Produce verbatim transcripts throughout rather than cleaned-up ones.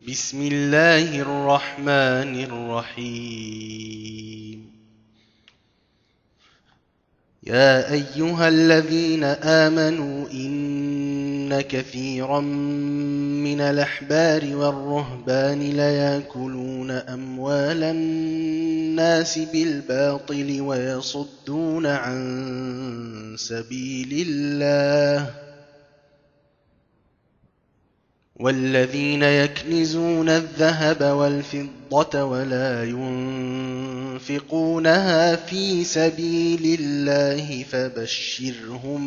بسم الله الرحمن الرحيم. يا أيها الذين آمنوا إن كثيرا من الأحبار والرهبان ليأكلون أموال الناس بالباطل ويصدون عن سبيل الله، والذين يكنزون الذهب والفضة ولا ينفقونها في سبيل الله فبشرهم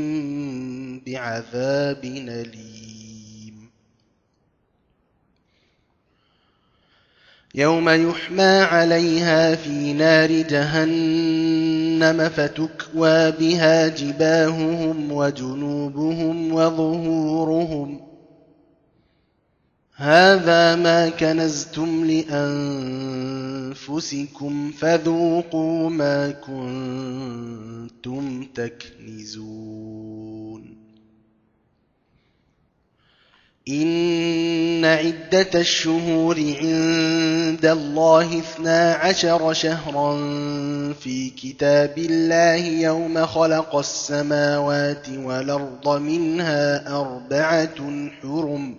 بعذاب أليم. يوم يحمى عليها في نار جهنم فتكوى بها جباههم وجنوبهم وظهورهم، هذا ما كنزتم لأنفسكم فذوقوا ما كنتم تكنزون. إن عدة الشهور عند الله اثنا عشر شهرا في كتاب الله يوم خلق السماوات والأرض منها أربعة حرم،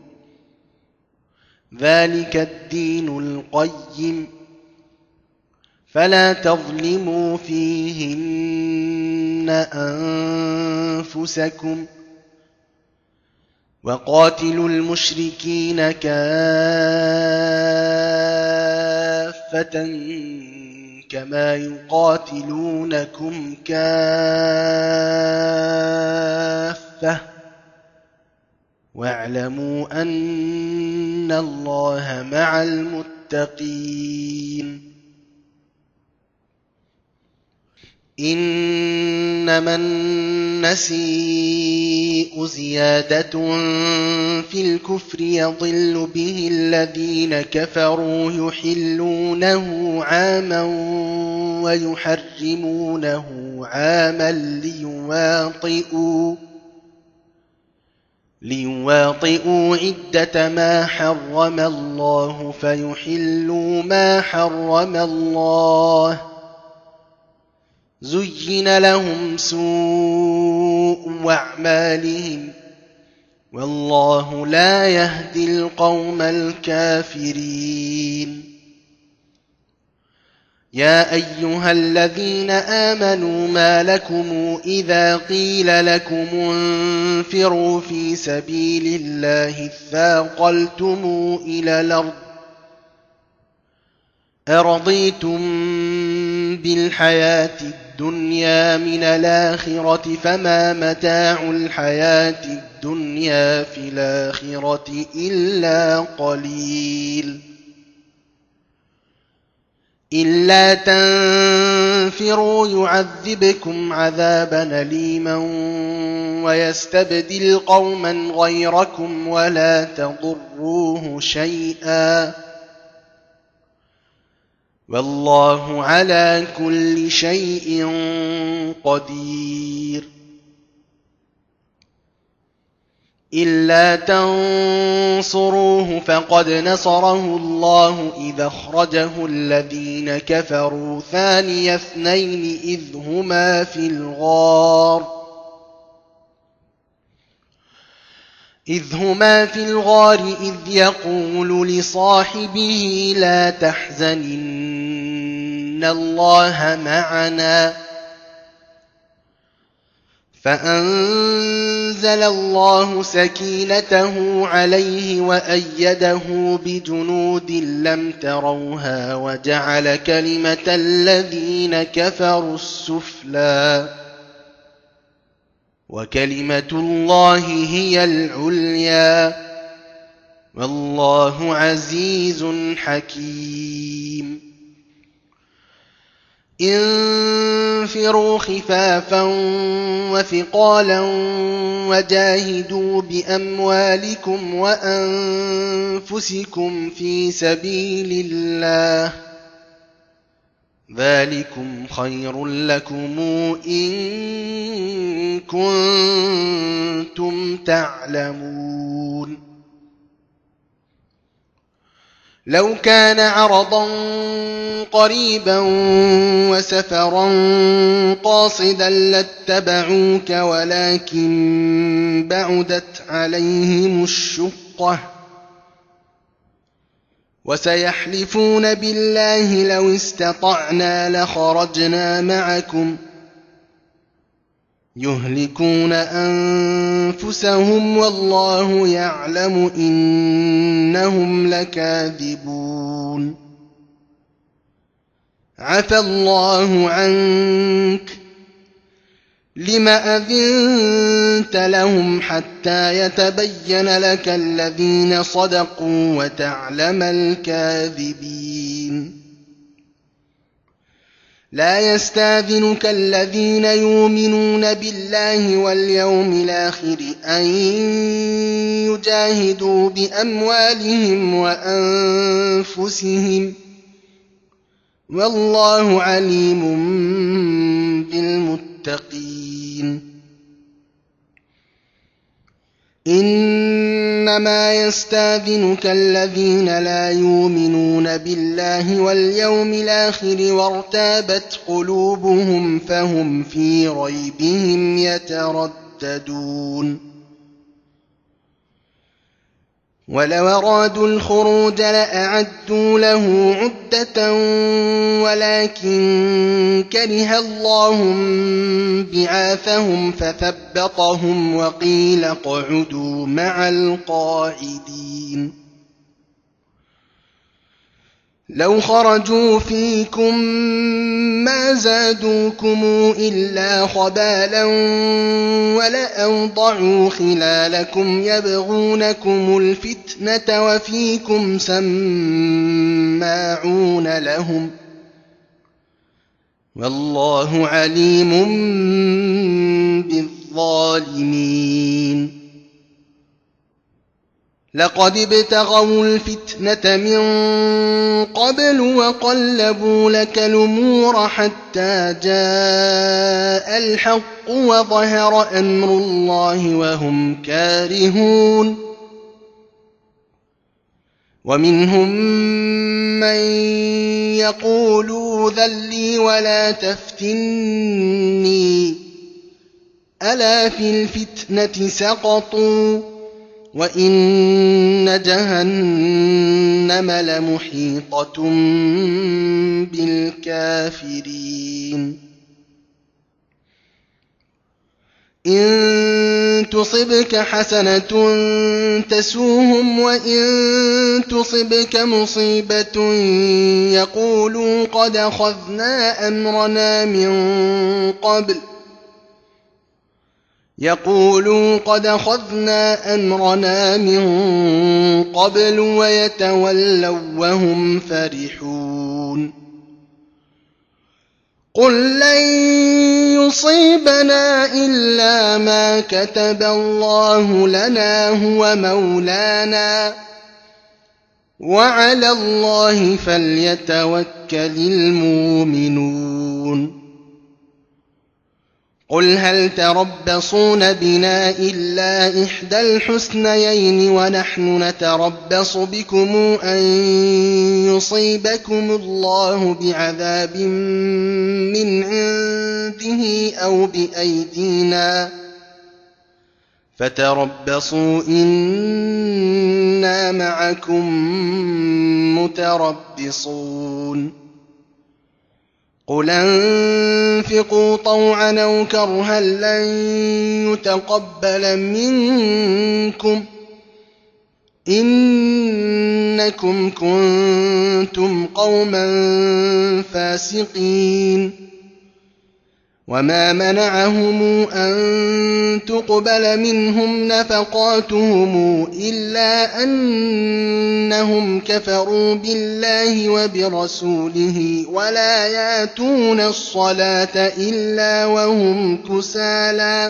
ذلك الدين القيم، فلا تظلموا فيهن أنفسكم، وقاتلوا المشركين كافة كما يقاتلونكم كافة، واعلموا أن الله مع المتقين. إنما النسيء زيادة في الكفر يضل به الذين كفروا يحلونه عاما ويحرمونه عاما ليواطئوا ليواطئوا عدة ما حرم الله فيحلوا ما حرم الله، زين لهم سوء أعمالهم والله لا يهدي القوم الكافرين. يا أيها الذين آمنوا ما لكم إذا قيل لكم انفروا في سبيل الله اثاقلتم إلى الأرض، أرضيتم بالحياة الدنيا من الآخرة فما متاع الحياة الدنيا في الآخرة إلا قليل. إلا تنفروا يعذبكم عذابا أليما ويستبدل قوما غيركم ولا تضروه شيئا، والله على كل شيء قدير. إلا تنصروه فقد نصره الله إذ أخرجه الذين كفروا ثاني اثنين إذ هما في الغار إذ هما في الغار إذ يقول لصاحبه لا تحزن إن الله معنا، فأنزل الله سكينته عليه وأيده بجنود لم تروها وجعل كلمة الذين كفروا السفلى وكلمة الله هي العليا والله عزيز حكيم. انفروا خفافا وثقالا وجاهدوا بأموالكم وأنفسكم في سبيل الله، ذلكم خير لكم إن كنتم تعلمون. لو كان عرضا قريبا وسفرا قاصدا لاتبعوك ولكن بعدت عليهم الشقة وسيحلفون بالله لو استطعنا لخرجنا معكم يهلكون أنفسهم والله يعلم إنهم لكاذبون عفى الله عنك لم أذنت لهم حتى يتبين لك الذين صدقوا وتعلم الكاذبين لا يستاذنك الذين يؤمنون بالله واليوم الآخر أن يجاهدوا بأموالهم وأنفسهم والله عليم بالمتقين إنما يستاذنك الذين لا يؤمنون بالله واليوم الآخر وارتابت قلوبهم فهم في ريبهم يترددون ولو أرادوا الخروج لأعدوا له عدة ولكن كره الله بعاثهم فثبطهم وقيل اقعدوا مع القاعدين لو خرجوا فيكم ما زادوكم إلا خبالا ولأوضعوا خلالكم يبغونكم الفتنة وفيكم سماعون لهم والله عليم بالظالمين لقد ابتغوا الفتنة من قبل وقلبوا لك الأمور حتى جاء الحق وظهر أمر الله وهم كارهون ومنهم من يقول ائذن لي ولا تفتني ألا في الفتنة سقطوا وإن جهنم لمحيطة بالكافرين إن تصبك حسنة تسوهم وإن تصبك مصيبة يقولوا قد أخذنا أمرنا من قبل يقولوا قد أخذنا أمرنا من قبل ويتولوا وهم فرحون قل لن يصيبنا إلا ما كتب الله لنا هو مولانا وعلى الله فليتوكل المؤمنون قل هل تربصون بنا إلا إحدى الحسنيين ونحن نتربص بكم أن يصيبكم الله بعذاب من عنده أو بأيدينا فتربصوا إنا معكم متربصون قل انفقوا طوعا أو كرها لن يتقبل منكم إنكم كنتم قوما فاسقين وما منعهم أن تقبل منهم نفقاتهم إلا أنهم كفروا بالله وبرسوله ولا يأتون الصلاة إلا وهم كسالى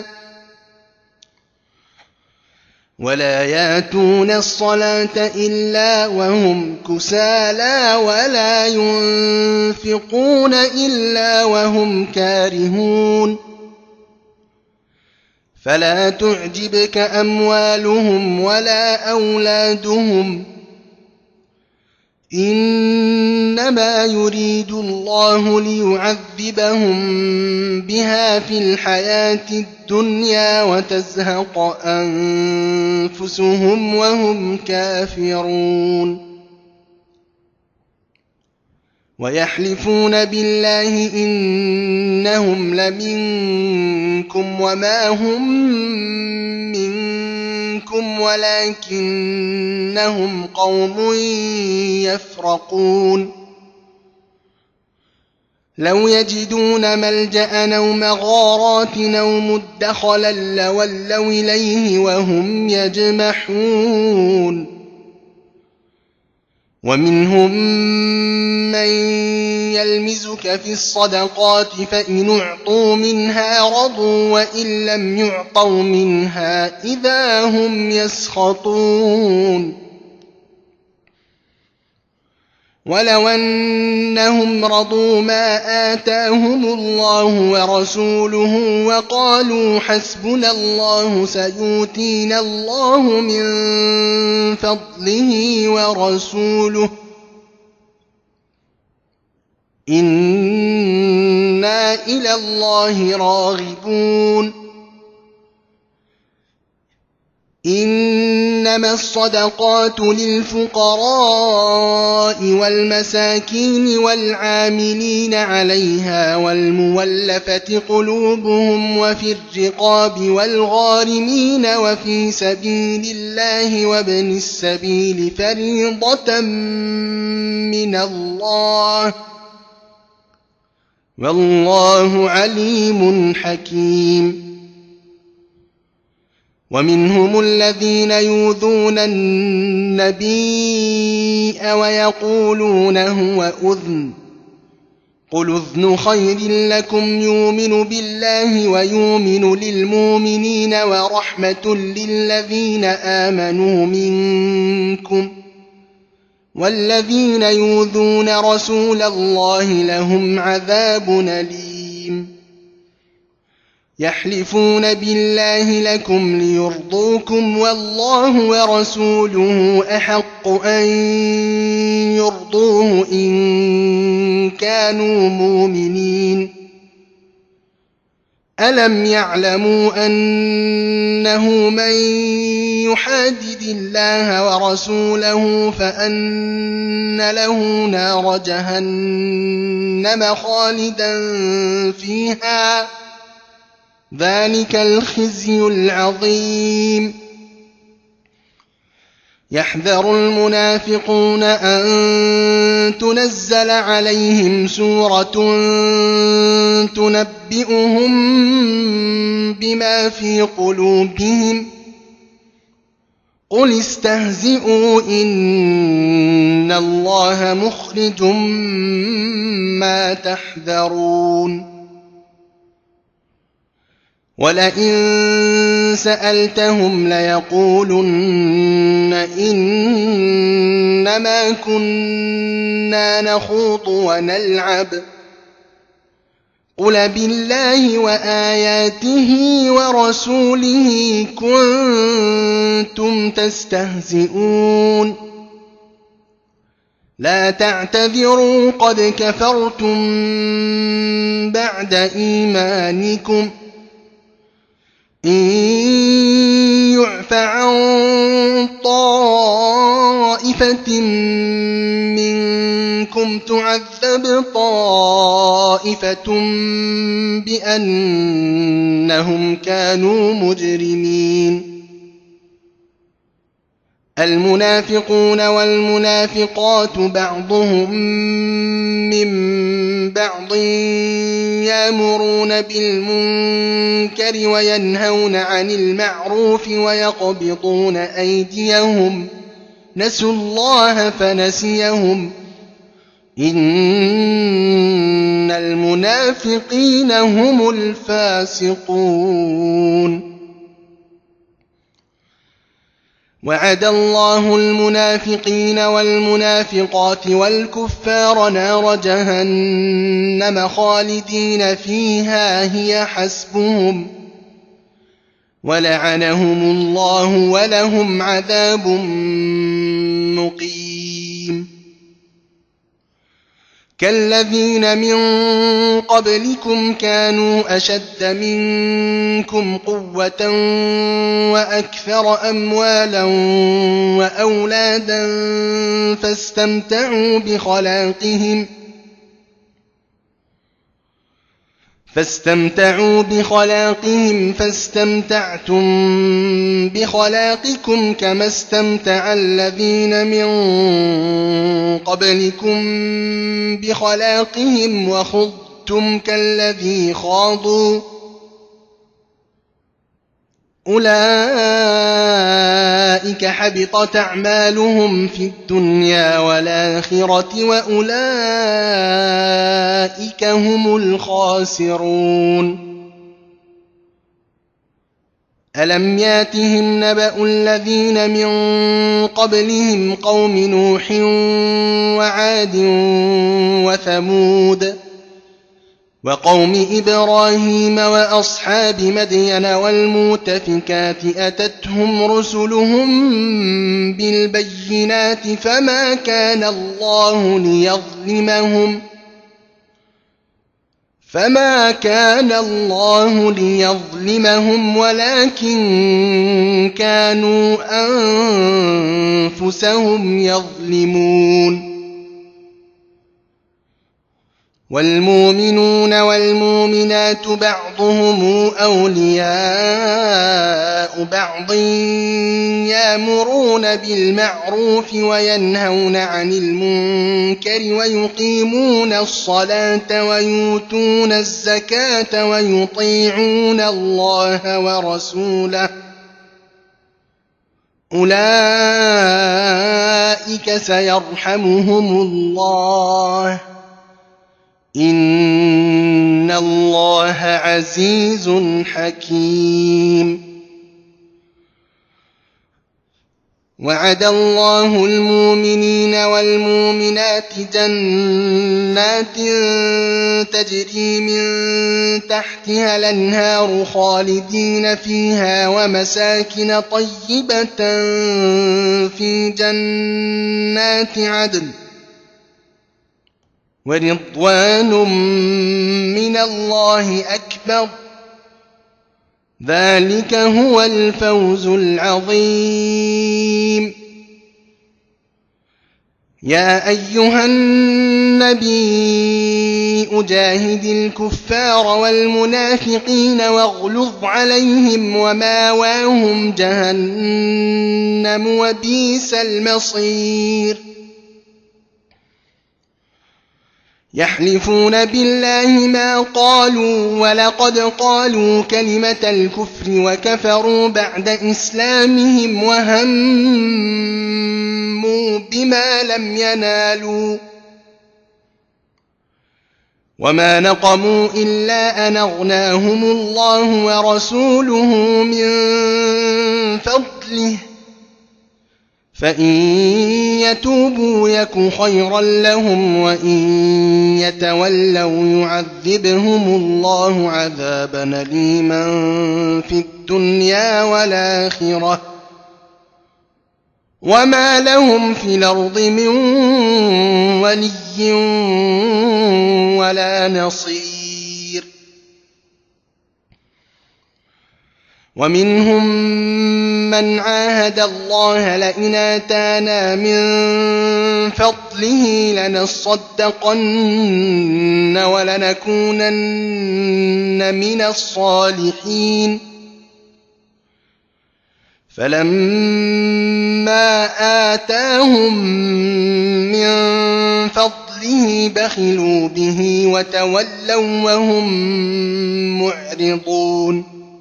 ولا يأتون الصلاة إلا وهم كسالى ولا ينفقون إلا وهم كارهون فلا تعجبك أموالهم ولا أولادهم إنما يريد الله ليعذبهم بها في الحياة الدنيا وتزهق أنفسهم وهم كافرون ويحلفون بالله إنهم لمنكم وما هم منكم ولكنهم قوم يفرقون لو يجدون ملجأ أو مغارات أو مدخلا لولوا إليه وهم يجمحون ومنهم من يلمزك في الصدقات فإن أعطوا منها رضوا وإن لم يعطوا منها إذا هم يسخطون ولو أنهم رضوا ما آتاهم الله ورسوله وقالوا حسبنا الله سيؤتينا الله من فضله ورسوله إنا إلى الله راغبون إنما الصدقات للفقراء والمساكين والعاملين عليها والمولفة قلوبهم وفي الرقاب والغارمين وفي سبيل الله وابن السبيل فريضة من الله والله عليم حكيم ومنهم الذين يؤذون النبي ويقولون هو أذن قل أذن خير لكم يؤمن بالله ويؤمن للمؤمنين ورحمة للذين آمنوا منكم والذين يؤذون رسول الله لهم عذاب أليم يحلفون بالله لكم ليرضوكم والله ورسوله أحق أن يرضوه إن كانوا مؤمنين ألم يعلموا أنه من يحادد الله ورسوله فأن له نار جهنم خالدا فيها ذلك الخزي العظيم يحذر المنافقون أن تنزل عليهم سورة تنبئهم بما في قلوبهم قل استهزئوا إن الله مخرج ما تحذرون ولئن سألتهم ليقولن إنما كنا نخوض ونلعب قل بالله وآياته ورسوله كنتم تستهزئون لا تعتذروا قد كفرتم بعد إيمانكم إن يعف عن طائفة منكم تعذب طائفة بأنهم كانوا مجرمين المنافقون والمنافقات بعضهم من بعض يأمرون بالمنكر وينهون عن المعروف ويقبضون أيديهم نسوا الله فنسيهم إن المنافقين هم الفاسقون وعد الله المنافقين والمنافقات والكفار نار جهنم خالدين فيها هي حسبهم ولعنهم الله ولهم عذاب مقيم كالذين من قبلكم كانوا أشد منكم قوة وأكثر أموالا وأولادا فاستمتعوا بخلاقهم فاستمتعوا بخلاقهم فاستمتعتم بخلاقكم كما استمتع الذين من قبلكم بخلاقهم وخضتم كالذي خاضوا أولئك حبطت أعمالهم في الدنيا والآخرة وأولئك هم الخاسرون ألم ياتهم نبأ الذين من قبلهم قوم نوح وعاد وثمود وقوم إبراهيم وأصحاب مدين والمؤتفكات أتتهم رسلهم بالبينات فما كان الله ليظلمهم فما كان الله ليظلمهم ولكن كانوا أنفسهم يظلمون والمؤمنون والمؤمنات بعضهم أولياء بعض يأمرون بالمعروف وينهون عن المنكر ويقيمون الصلاة ويؤتون الزكاة ويطيعون الله ورسوله أولئك سيرحمهم الله إن الله عزيز حكيم وعد الله المؤمنين والمؤمنات جنات تجري من تحتها الأنهار خالدين فيها ومساكن طيبة في جنات عدن ورضوان من الله أكبر ذلك هو الفوز العظيم يا أيها النبي أجاهد الكفار والمنافقين واغلظ عليهم وماواهم جهنم وبئس المصير يحلفون بالله ما قالوا ولقد قالوا كلمة الكفر وكفروا بعد إسلامهم وهموا بما لم ينالوا وما نقموا إلا أن أغناهم الله ورسوله من فضله فإن يتوبوا يك خيرا لهم وإن يتولوا يعذبهم الله عذابا أليما في الدنيا والآخرة وما لهم في الأرض من ولي ولا نصير ومنهم من عاهد الله لئن آتانا من فضله لنصدقن ولنكونن من الصالحين فلما آتاهم من فضله بخلوا به وتولوا وهم معرضون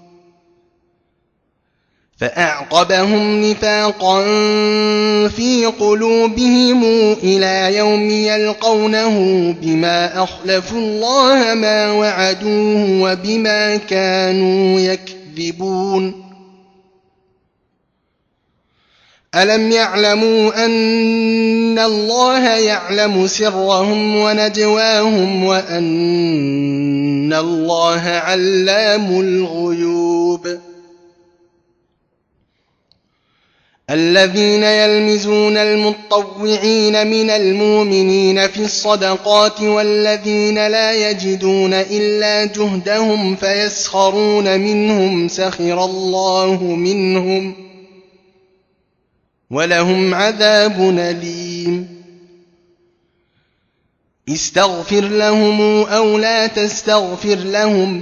فأعقبهم نفاقا في قلوبهم إلى يوم يلقونه بما أخلفوا الله ما وعدوه وبما كانوا يكذبون ألم يعلموا أن الله يعلم سرهم ونجواهم وأن الله علام الغيوب الذين يلمزون المطوعين من المؤمنين في الصدقات والذين لا يجدون إلا جهدهم فيسخرون منهم سخر الله منهم ولهم عذاب أليم استغفر لهم أو لا تستغفر لهم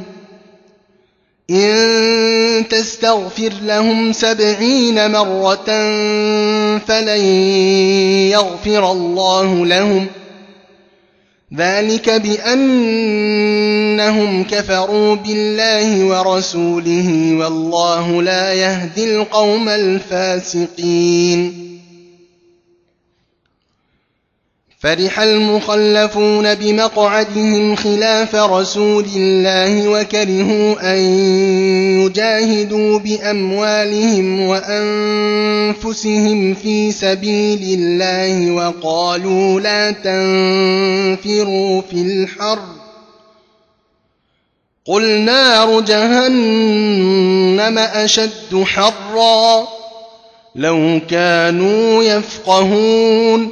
إن تستغفر لهم سبعين مرة فلن يغفر الله لهم ذلك بأنهم كفروا بالله ورسوله والله لا يهدي القوم الفاسقين فرح المخلفون بمقعدهم خلاف رسول الله وكرهوا أن يجاهدوا بأموالهم وأنفسهم في سبيل الله وقالوا لا تنفروا في الحر قل نار جهنم أشد حرا لو كانوا يفقهون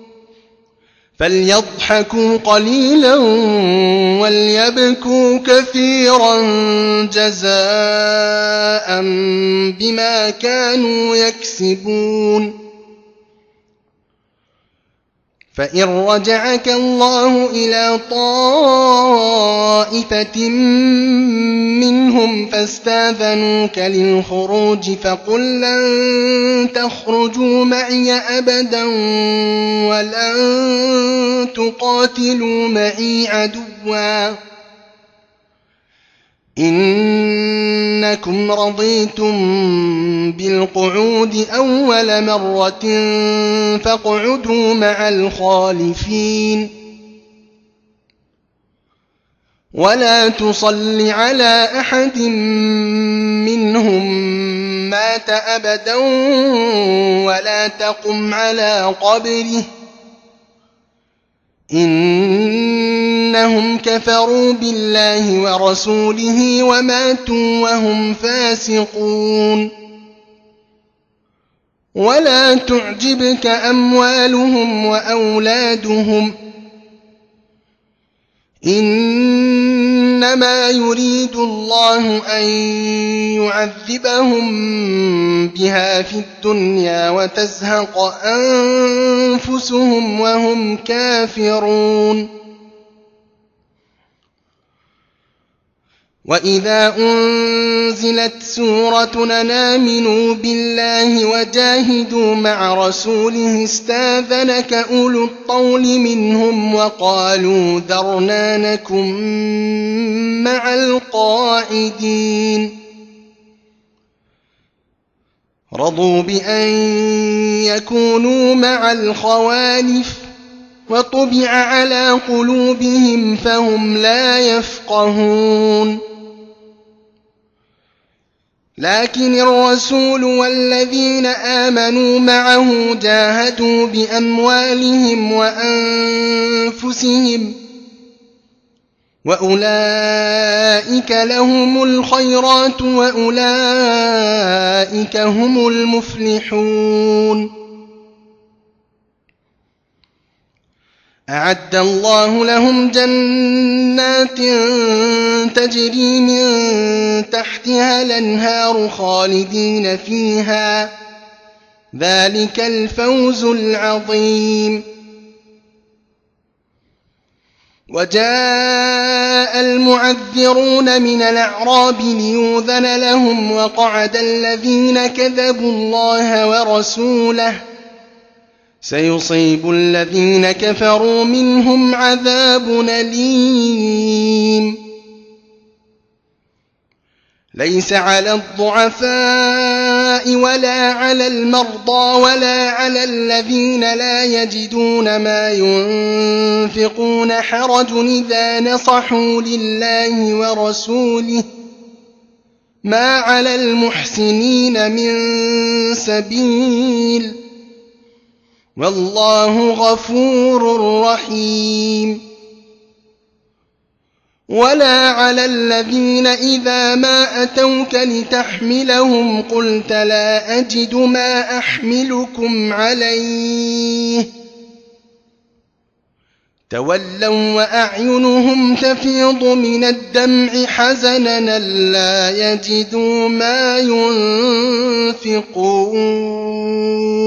فليضحكوا قليلا وليبكوا كثيرا جزاء بما كانوا يكسبون فإن رجعك الله إلى طائفة منهم فاستاذنوك للخروج فقل لن تخرجوا معي أبدا ولن تقاتلوا معي عدوا إنكم رضيتم بالقعود أول مرة فاقعدوا مع الخالفين ولا تصل على أحد منهم مات أبدا ولا تقم على قبره إنهم كفروا بالله ورسوله وماتوا وهم فاسقون ولا تعجبك أموالهم وأولادهم إنما يريد الله أن يعذبهم بها في الدنيا وتزهق أنفسهم وهم كافرون وإذا أنزلت سورة أن آمنوا بالله وجاهدوا مع رسوله استاذنك أولو الطول منهم وقالوا ذرنا نكن مع القاعدين رضوا بأن يكونوا مع الخوالف وطبع على قلوبهم فهم لا يفقهون لكن الرسول والذين آمنوا معه جاهدوا بأموالهم وأنفسهم وأولئك لهم الخيرات وأولئك هم المفلحون أعد الله لهم جنات تجري من تحتها الأنهار خالدين فيها ذلك الفوز العظيم وجاء المعذرون من الأعراب ليؤذن لهم وقعد الذين كذبوا الله ورسوله سيصيب الذين كفروا منهم عذاب أليم ليس على الضعفاء ولا على المرضى ولا على الذين لا يجدون ما ينفقون حرج إذا نصحوا لله ورسوله ما على المحسنين من سبيل والله غفور رحيم ولا على الذين إذا ما أتوك لتحملهم قلت لا أجد ما أحملكم عليه تولوا وأعينهم تفيض من الدمع حزنا لا يجدوا ما ينفقون